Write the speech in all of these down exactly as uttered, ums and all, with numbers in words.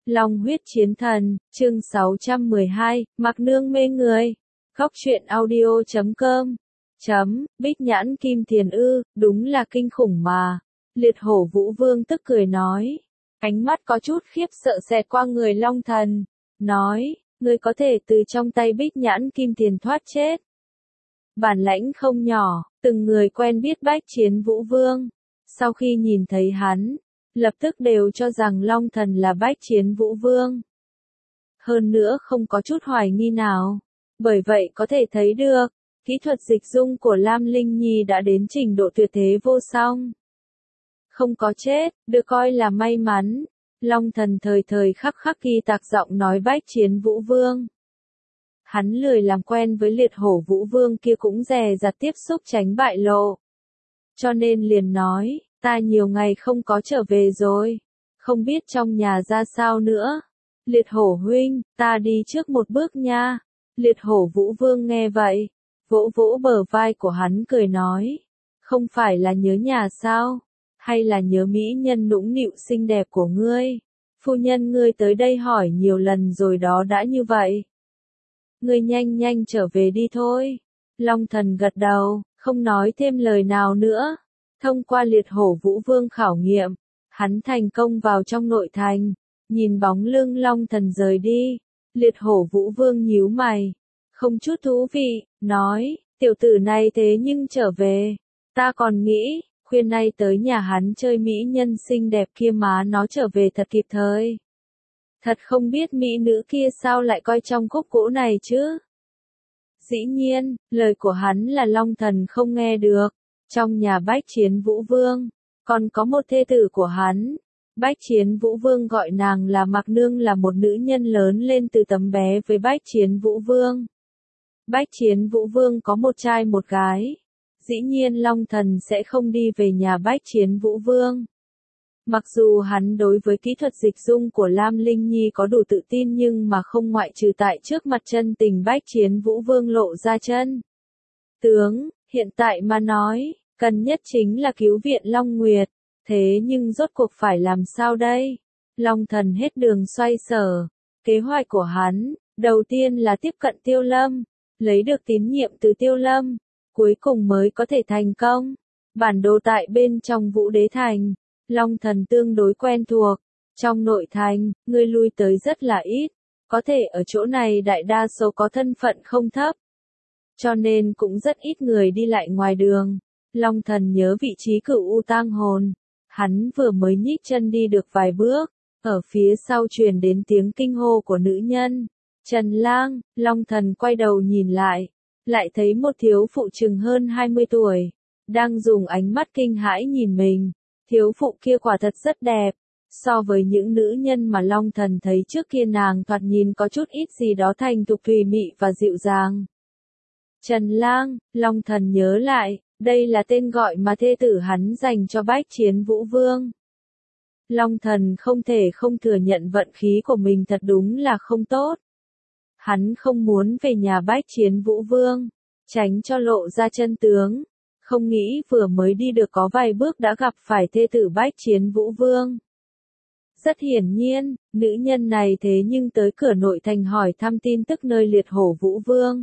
Long huyết chiến thần, chương sáu trăm mười hai, Mặc Nương mê người. Góc truyện audio chấm com. Chấm, Bích Nhãn Kim Thiền ư, đúng là kinh khủng mà. Liệt Hổ Vũ Vương tức cười nói. Ánh mắt có chút khiếp sợ xẹt qua người Long Thần. Nói, ngươi có thể từ trong tay Bích Nhãn Kim Thiền thoát chết. Bản lãnh không nhỏ, từng người quen biết bách chiến Vũ Vương. Sau khi nhìn thấy hắn, lập tức đều cho rằng Long Thần là bách chiến Vũ Vương. Hơn nữa không có chút hoài nghi nào. Bởi vậy có thể thấy được, kỹ thuật dịch dung của Lam Linh Nhi đã đến trình độ tuyệt thế vô song. Không có chết, được coi là may mắn. Long Thần thời thời khắc khắc ghi tạc giọng nói bách chiến Vũ Vương. Hắn lười làm quen với Liệt Hổ Vũ Vương kia cũng dè dặt tiếp xúc tránh bại lộ. Cho nên liền nói, ta nhiều ngày không có trở về rồi, không biết trong nhà ra sao nữa. Liệt Hổ huynh, ta đi trước một bước nha. Liệt Hổ Vũ Vương nghe vậy, vỗ vỗ bờ vai của hắn cười nói, không phải là nhớ nhà sao, hay là nhớ mỹ nhân nũng nịu xinh đẹp của ngươi. Phu nhân ngươi tới đây hỏi nhiều lần rồi đó đã như vậy. Ngươi nhanh nhanh trở về đi thôi. Long Thần gật đầu, không nói thêm lời nào nữa. Thông qua Liệt Hổ Vũ Vương khảo nghiệm, hắn thành công vào trong nội thành, nhìn bóng lưng Long Thần rời đi. Liệt Hổ Vũ Vương nhíu mày, không chút thú vị, nói, tiểu tử này thế nhưng trở về, ta còn nghĩ, khuya nay tới nhà hắn chơi mỹ nhân xinh đẹp kia má nó trở về thật kịp thời. Thật không biết mỹ nữ kia sao lại coi trong khúc gỗ này chứ. Dĩ nhiên, lời của hắn là Long Thần không nghe được. Trong nhà bách chiến Vũ Vương, còn có một thê tử của hắn. Bách chiến Vũ Vương gọi nàng là Mặc Nương, là một nữ nhân lớn lên từ tấm bé với bách chiến Vũ Vương. Bách chiến Vũ Vương có một trai một gái. Dĩ nhiên Long Thần sẽ không đi về nhà bách chiến Vũ Vương. Mặc dù hắn đối với kỹ thuật dịch dung của Lam Linh Nhi có đủ tự tin nhưng mà không ngoại trừ tại trước mặt chân tình bách chiến Vũ Vương lộ ra chân tướng, hiện tại mà nói, cần nhất chính là cứu viện Long Nguyệt. Thế nhưng rốt cuộc phải làm sao đây? Long Thần hết đường xoay sở. Kế hoạch của hắn, đầu tiên là tiếp cận Tiêu Lâm, lấy được tín nhiệm từ Tiêu Lâm, cuối cùng mới có thể thành công. Bản đồ tại bên trong Vũ Đế Thành, Long Thần tương đối quen thuộc. Trong nội thành, người lui tới rất là ít, có thể ở chỗ này đại đa số có thân phận không thấp. Cho nên cũng rất ít người đi lại ngoài đường. Long Thần nhớ vị trí Cửu U Tang Hồn. Hắn vừa mới nhích chân đi được vài bước, ở phía sau truyền đến tiếng kinh hô của nữ nhân. Trần Lang. Long Thần quay đầu nhìn lại, lại thấy một thiếu phụ chừng hơn hai mươi tuổi, đang dùng ánh mắt kinh hãi nhìn mình. Thiếu phụ kia quả thật rất đẹp, so với những nữ nhân mà Long Thần thấy trước kia nàng thoạt nhìn có chút ít gì đó thành thục thùy mị và dịu dàng. Trần Lang. Long Thần nhớ lại, đây là tên gọi mà thê tử hắn dành cho bách chiến Vũ Vương. Long Thần không thể không thừa nhận vận khí của mình thật đúng là không tốt. Hắn không muốn về nhà bách chiến Vũ Vương, tránh cho lộ ra chân tướng. Không nghĩ vừa mới đi được có vài bước đã gặp phải thê tử bách chiến Vũ Vương. Rất hiển nhiên, nữ nhân này thế nhưng tới cửa nội thành hỏi thăm tin tức nơi Liệt Hổ Vũ Vương.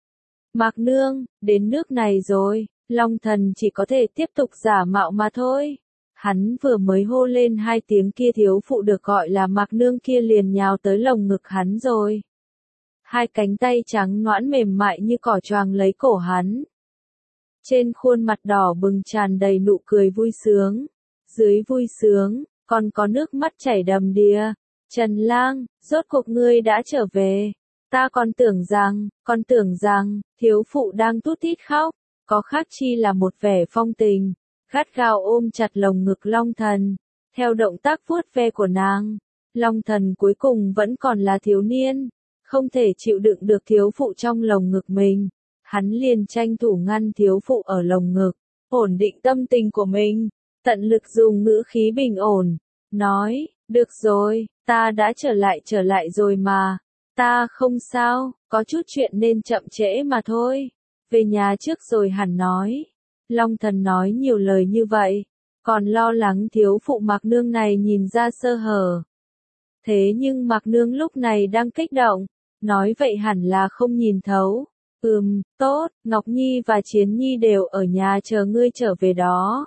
Mặc Nương, đến nước này rồi. Long Thần chỉ có thể tiếp tục giả mạo mà thôi. Hắn vừa mới hô lên hai tiếng kia thiếu phụ được gọi là Mặc Nương kia liền nhào tới lồng ngực hắn rồi. Hai cánh tay trắng nõn mềm mại như cỏ choàng lấy cổ hắn. Trên khuôn mặt đỏ bừng tràn đầy nụ cười vui sướng. Dưới vui sướng, còn có nước mắt chảy đầm đìa. Trần Lang, rốt cuộc ngươi đã trở về. Ta còn tưởng rằng, còn tưởng rằng, thiếu phụ đang tút tít khóc. Có khác chi là một vẻ phong tình, gắt gao ôm chặt lồng ngực Long Thần. Theo động tác vuốt ve của nàng, Long Thần cuối cùng vẫn còn là thiếu niên, không thể chịu đựng được thiếu phụ trong lồng ngực mình. Hắn liền tranh thủ ngăn thiếu phụ ở lồng ngực, ổn định tâm tình của mình, tận lực dùng ngữ khí bình ổn, nói, được rồi, ta đã trở lại trở lại rồi mà, ta không sao, có chút chuyện nên chậm trễ mà thôi. Về nhà trước rồi hẳn nói. Long Thần nói nhiều lời như vậy, còn lo lắng thiếu phụ Mặc Nương này nhìn ra sơ hở. Thế nhưng Mạc Nương lúc này đang kích động, nói vậy hẳn là không nhìn thấu. Ừm, tốt, Ngọc Nhi và Chiến Nhi đều ở nhà chờ ngươi trở về đó.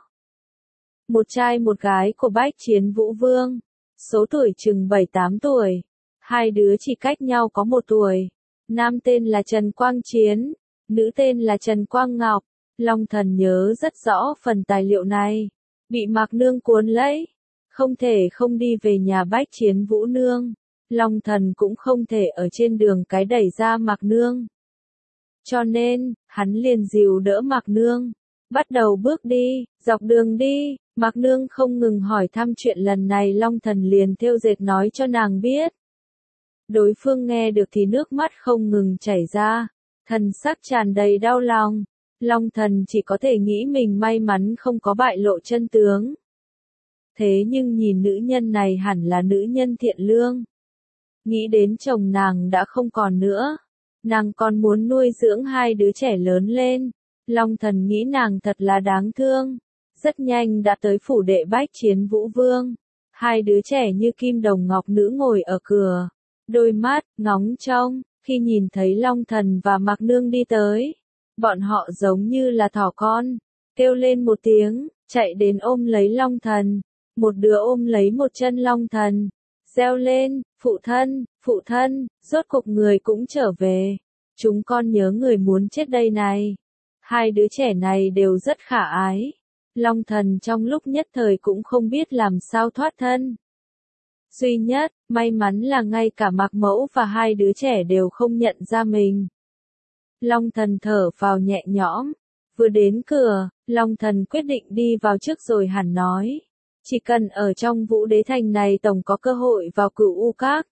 Một trai một gái của Bách Chiến Vũ Vương, số tuổi chừng bảy tám tuổi, hai đứa chỉ cách nhau có một tuổi. Nam tên là Trần Quang Chiến, nữ tên là Trần Quang Ngọc. Long Thần nhớ rất rõ phần tài liệu này, bị Mạc Nương cuốn lấy, không thể không đi về nhà Bách Chiến Vũ Nương. Long Thần cũng không thể ở trên đường cái đẩy ra Mạc Nương. Cho nên, hắn liền dìu đỡ Mạc Nương, bắt đầu bước đi, dọc đường đi, Mạc Nương không ngừng hỏi thăm chuyện lần này Long Thần liền thêu dệt nói cho nàng biết. Đối phương nghe được thì nước mắt không ngừng chảy ra, thần sắc tràn đầy đau lòng. Long Thần chỉ có thể nghĩ mình may mắn không có bại lộ chân tướng. Thế nhưng nhìn nữ nhân này hẳn là nữ nhân thiện lương. Nghĩ đến chồng nàng đã không còn nữa, nàng còn muốn nuôi dưỡng hai đứa trẻ lớn lên. Long Thần nghĩ nàng thật là đáng thương. Rất nhanh đã tới phủ đệ Bách Chiến Vũ Vương. Hai đứa trẻ như kim đồng ngọc nữ ngồi ở cửa, đôi mắt ngóng trông, khi nhìn thấy Long Thần và Mạc Nương đi tới, bọn họ giống như là thỏ con, kêu lên một tiếng, chạy đến ôm lấy Long Thần. Một đứa ôm lấy một chân Long Thần, reo lên, phụ thân, phụ thân, rốt cuộc người cũng trở về. Chúng con nhớ người muốn chết đây này. Hai đứa trẻ này đều rất khả ái. Long Thần trong lúc nhất thời cũng không biết làm sao thoát thân. Duy nhất, may mắn là ngay cả Mạc Mẫu và hai đứa trẻ đều không nhận ra mình. Long Thần thở vào nhẹ nhõm. Vừa đến cửa, Long Thần quyết định đi vào trước rồi hẳn nói. Chỉ cần ở trong Vũ Đế Thành này tổng có cơ hội vào Cửu U Các.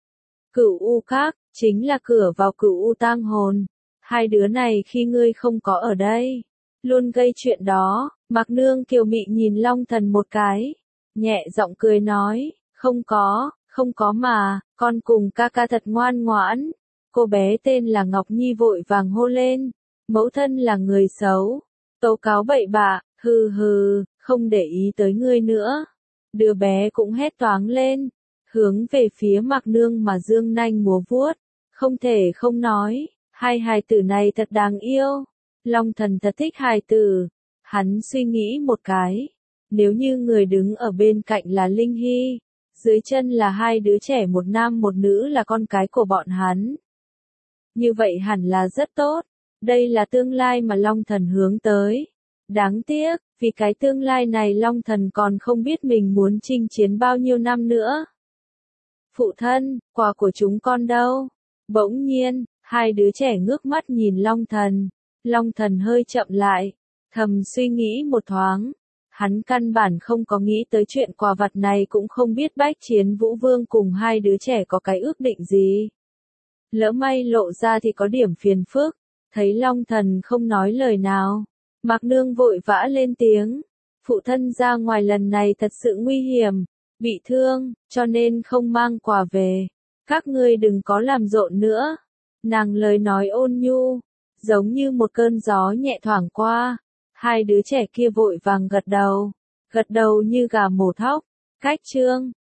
Cửu U Các, chính là cửa vào Cửu U Tang Hồn. Hai đứa này khi ngươi không có ở đây, luôn gây chuyện đó. Mạc Nương kiều mị nhìn Long Thần một cái, nhẹ giọng cười nói, không có, không có mà, con cùng ca ca thật ngoan ngoãn. Cô bé tên là Ngọc Nhi vội vàng hô lên, mẫu thân là người xấu, tố cáo bậy bạ, hừ hừ, không để ý tới ngươi nữa. Đứa bé cũng hét toáng lên, hướng về phía Mạc Nương mà dương nanh múa vuốt, không thể không nói, hai hài tử này thật đáng yêu. Long Thần thật thích hài tử. Hắn suy nghĩ một cái, nếu như người đứng ở bên cạnh là Linh Hy, dưới chân là hai đứa trẻ một nam một nữ là con cái của bọn hắn. Như vậy hẳn là rất tốt, đây là tương lai mà Long Thần hướng tới. Đáng tiếc, vì cái tương lai này Long Thần còn không biết mình muốn chinh chiến bao nhiêu năm nữa. Phụ thân, quà của chúng con đâu? Bỗng nhiên, hai đứa trẻ ngước mắt nhìn Long Thần. Long Thần hơi chậm lại, thầm suy nghĩ một thoáng. Hắn căn bản không có nghĩ tới chuyện quà vặt này, cũng không biết Bách Chiến Vũ Vương cùng hai đứa trẻ có cái ước định gì. Lỡ may lộ ra thì có điểm phiền phức. Thấy Long Thần không nói lời nào, Mạc Nương vội vã lên tiếng. Phụ thân ra ngoài lần này thật sự nguy hiểm, bị thương, cho nên không mang quà về. Các ngươi đừng có làm rộn nữa. Nàng lời nói ôn nhu, giống như một cơn gió nhẹ thoảng qua. Hai đứa trẻ kia vội vàng gật đầu, gật đầu như gà mổ thóc. Cách chương